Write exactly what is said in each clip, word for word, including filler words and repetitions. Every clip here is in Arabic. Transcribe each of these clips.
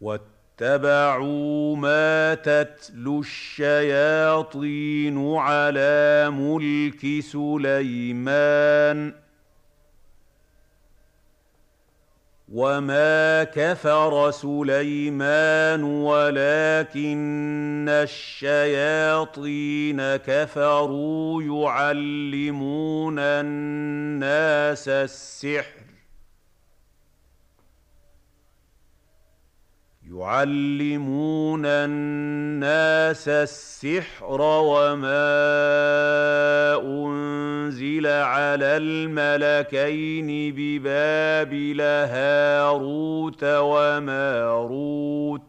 واتبعوا ما تتلو الشياطين على ملك سليمان وما كفر سليمان ولكن الشياطين كفروا يعلمون الناس السحر يعلمون الناس السحر وما أنزل على الملكين ببابل هاروت وماروت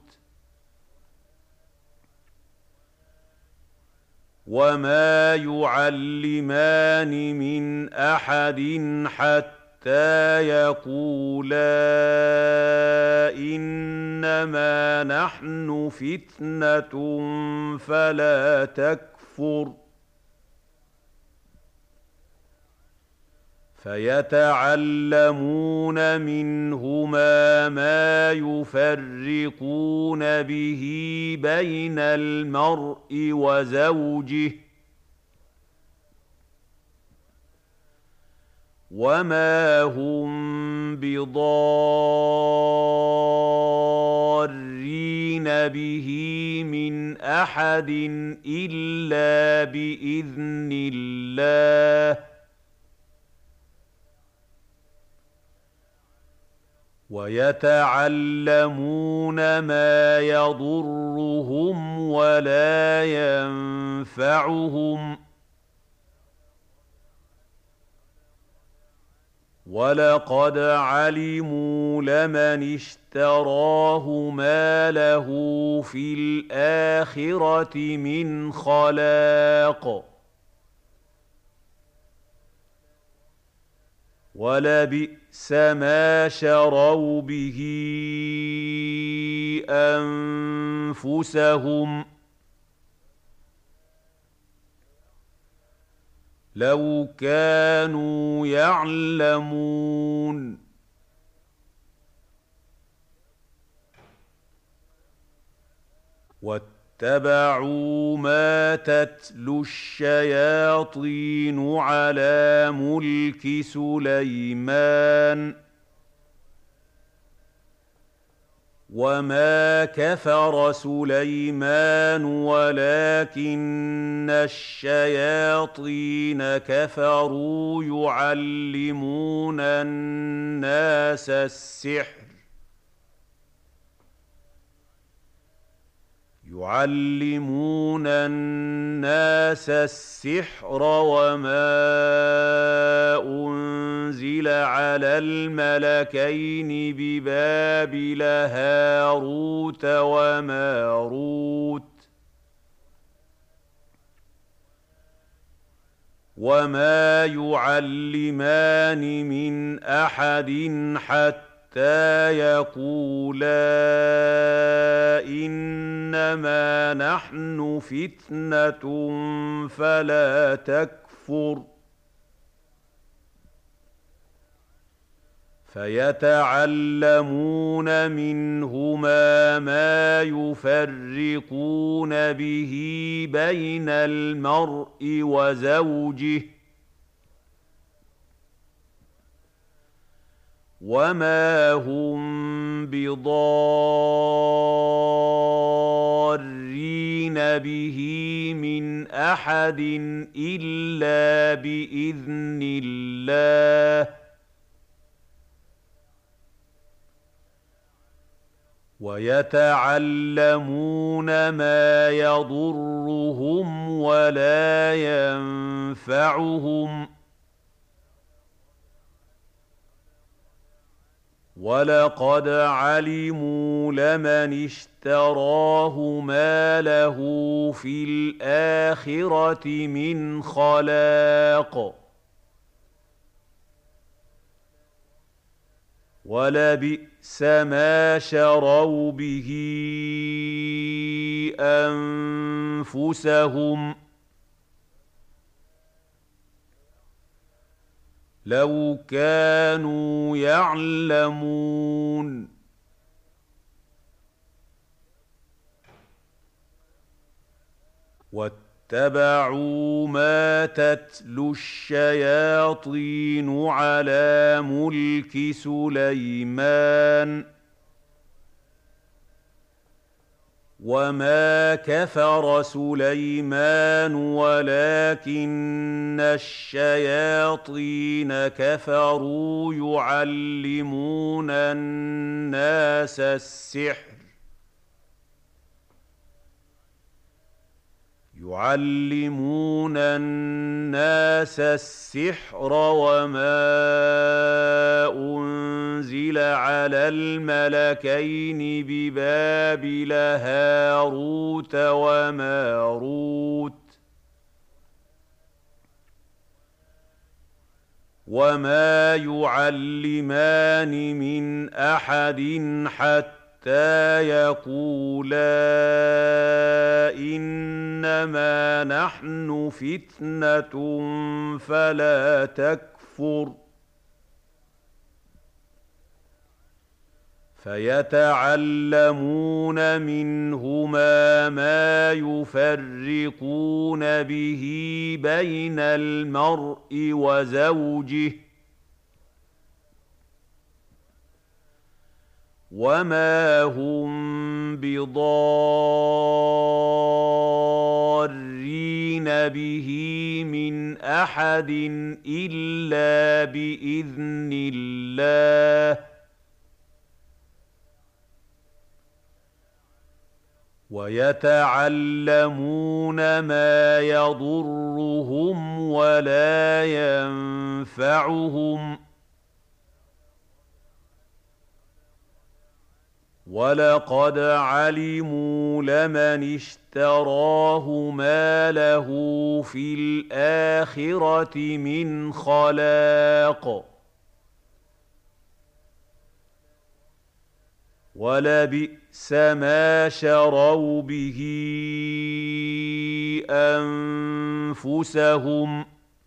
وما يعلمان من أحد حتى حتى يقولا إنما نحن فتنة فلا تكفر فيتعلمون منهما ما يفرقون به بين المرء وزوجه وما هم بضارين به من أحد إلا بإذن الله ويتعلمون ما يضرهم ولا ينفعهم وَلَقَدْ عَلِمُوا لَمَنِ اشْتَرَاهُ مَا لَهُ فِي الْآخِرَةِ مِنْ خَلَاقٍ وَلَبِئْسَ مَا شَرَوْا بِهِ أَنفُسَهُمْ لَوْ كَانُوا يَعْلَمُونَ وَاتَّبَعُوا مَا تَتْلُو الشَّيَاطِينُ عَلَىٰ مُلْكِ سُلَيْمَانَ وَمَا كَفَرَ سُلَيْمَانُ وَلَٰكِنَّ الشَّيَاطِينَ كَفَرُوا يُعَلِّمُونَ النَّاسَ السِّحْرَ يُعَلِّمُونَ النَّاسَ السِّحْرَ وَمَا أُنزِلَ عَلَى الْمَلَكَيْنِ بِبَابِلَ هَارُوتَ وَمَارُوتَ وَمَا يُعَلِّمَانِ مِنْ أَحَدٍ حَتَّىٰ يَقُولَا إِنَّمَا نَحْنُ فِتْنَةٌ فَلَا تَكْفُرْ فَيَتَعَلَّمُونَ مِنْهُمَا مَا يُفَرِّقُونَ بِهِ بَيْنَ الْمَرْءِ وَزَوْجِهِ وَمَا هُم بِضَارِّينَ بِهِ مِنْ أَحَدٍ إِلَّا بِإِذْنِ اللَّهِ وَيَتَعَلَّمُونَ مَا يَضُرُّهُمْ وَلَا يَنفَعُهُمْ وَلَقَدْ عَلِمُوا لَمَنِ اشْتَرَاهُ مَا لَهُ فِي الْآخِرَةِ مِنْ خَلَاقٍ وَلَبِئْسَ مَا شَرَوْا بِهِ أَنفُسَهُمْ لَوْ كَانُوا يَعْلَمُونَ واتبعوا ما تتلو الشياطين على ملك سليمان وما كفر سليمان ولكن الشياطين كفروا يعلمون الناس السحر يعلمون الناس السحر وما أنزل على الملكين ببابل هاروت وماروت وما يعلمان من أحد حتى حتى يقولا إنما نحن فتنة فلا تكفر فيتعلمون منهما ما يفرقون به بين المرء وزوجه وما هم بضارين به من أحد إلا بإذن الله ويتعلمون ما يضرهم ولا ينفعهم وَلَقَدْ عَلِمُوا لَمَنِ اشْتَرَاهُ مَا لَهُ فِي الْآخِرَةِ مِنْ خَلَاقٍ وَلَبِئْسَ مَا شَرَوْا بِهِ أَنفُسَهُمْ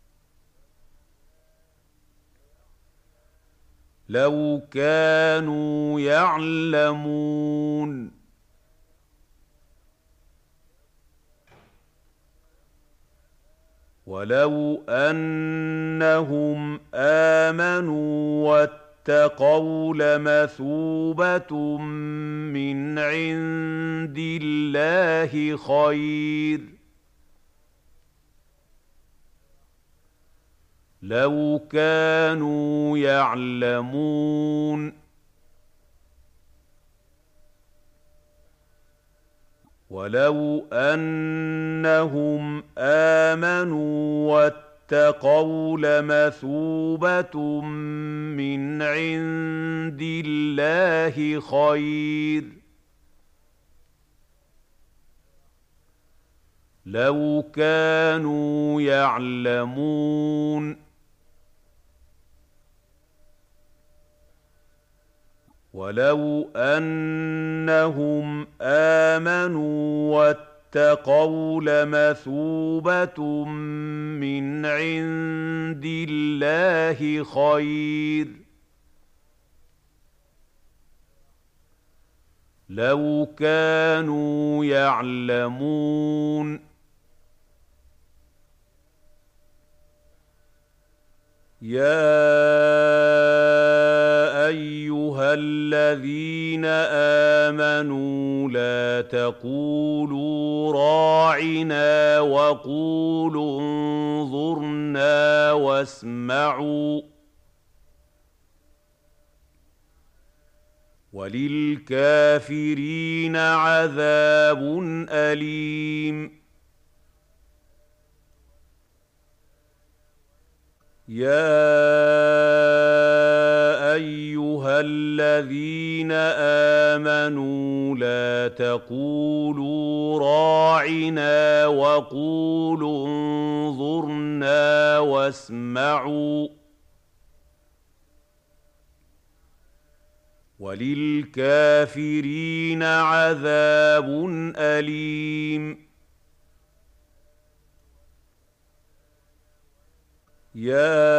لَوْ كَانُوا يَعْلَمُونَ وَلَوْ أَنَّهُمْ آمَنُوا وَاتَّقَوْا لَمَثُوبَةٌ مِّنْ عِندِ اللَّهِ خَيْرٌ لَوْ كَانُوا يَعْلَمُونَ وَلَوْ أَنَّهُمْ آمَنُوا وَاتَّقَوْا لَمَثُوبَةٌ مِّنْ عِندِ اللَّهِ خَيْرٌ لَوْ كَانُوا يَعْلَمُونَ وَلَوْ أَنَّهُمْ آمَنُوا وَاتَّقَوْا لَمَثُوبَةٌ مِّنْ عِندِ اللَّهِ خَيْرٌ لَوْ كَانُوا يَعْلَمُونَ يَا أَيُّهَا الَّذِينَ آمَنُوا لَا تَقُولُوا رَاعِنَا وَقُولُوا انظُرْنَا وَاسْمَعُوا وَلِلْكَافِرِينَ عَذَابٌ أَلِيمٌ يَا أَيُّهَا الَّذِينَ آمَنُوا لَا تَقُولُوا رَاعِنَا وَقُولُوا انظُرْنَا وَاسْمَعُوا وَلِلْكَافِرِينَ عَذَابٌ أَلِيمٌ يَا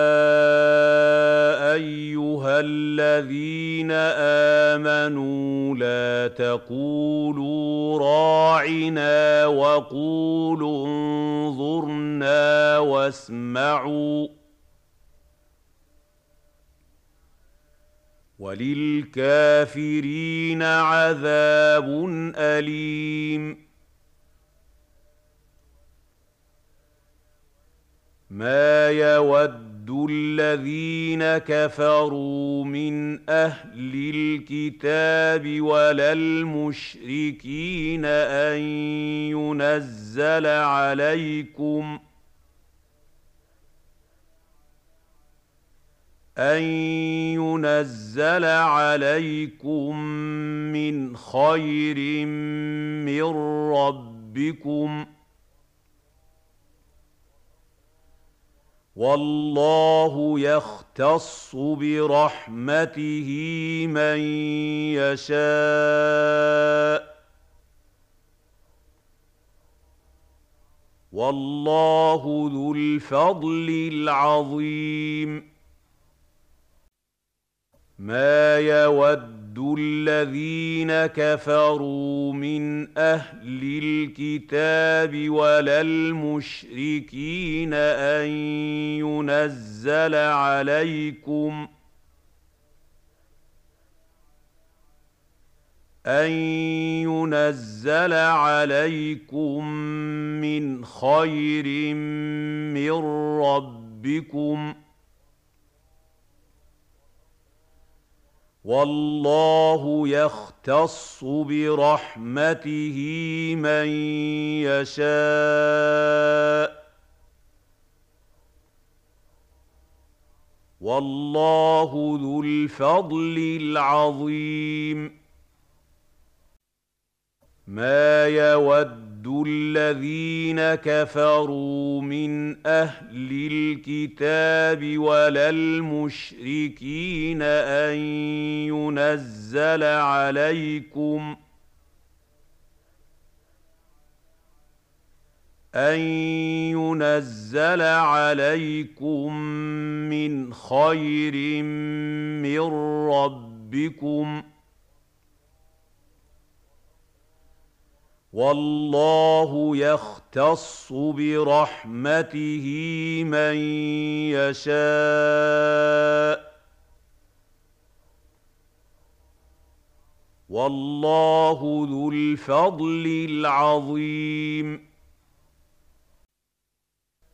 أَيُّهَا الَّذِينَ آمَنُوا لَا تَقُولُوا رَاعِنَا وَقُولُوا انظُرْنَا وَاسْمَعُوا ۗ وَلِلْكَافِرِينَ عَذَابٌ أَلِيمٌ مَا يَوَدُّ الَّذِينَ كَفَرُوا مِنْ أَهْلِ الْكِتَابِ وَلَا الْمُشْرِكِينَ أَن يُنَزَّلَ عَلَيْكُمْ أَن يُنَزَّلَ عَلَيْكُم مِّنْ خَيْرٍ مِّن رَّبِّكُمْ ۗ وَاللَّهُ يَخْتَصُّ بِرَحْمَتِهِ مَن يَشَاءُ ۗ وَاللَّهُ ذُو الْفَضْلِ الْعَظِيمِ مَا يَوَدُّ الَّذِينَ كَفَرُوا مِنْ أَهْلِ الْكِتَابِ وَلَا الْمُشْرِكِينَ أَن يُنَزَّلَ عَلَيْكُمْ أَن يُنَزَّلَ عَلَيْكُم مِّنْ خَيْرٍ مِّن رَّبِّكُمْ ۗ وَاللَّهُ يَخْتَصُّ بِرَحْمَتِهِ مَن يَشَاءُ ۗ وَاللَّهُ ذُو الْفَضْلِ الْعَظِيمِ مَا يَوَدُّ الَّذِينَ كَفَرُوا مِنْ أَهْلِ الْكِتَابِ وَلَا الْمُشْرِكِينَ أَن يُنَزَّلَ عَلَيْكُمْ أَن يُنَزَّلَ عَلَيْكُم مِّنْ خَيْرٍ مِّن رَّبِّكُمْ ۗ وَاللَّهُ يَخْتَصُّ بِرَحْمَتِهِ مَن يَشَاءُ ۗ وَاللَّهُ ذُو الْفَضْلِ الْعَظِيمِ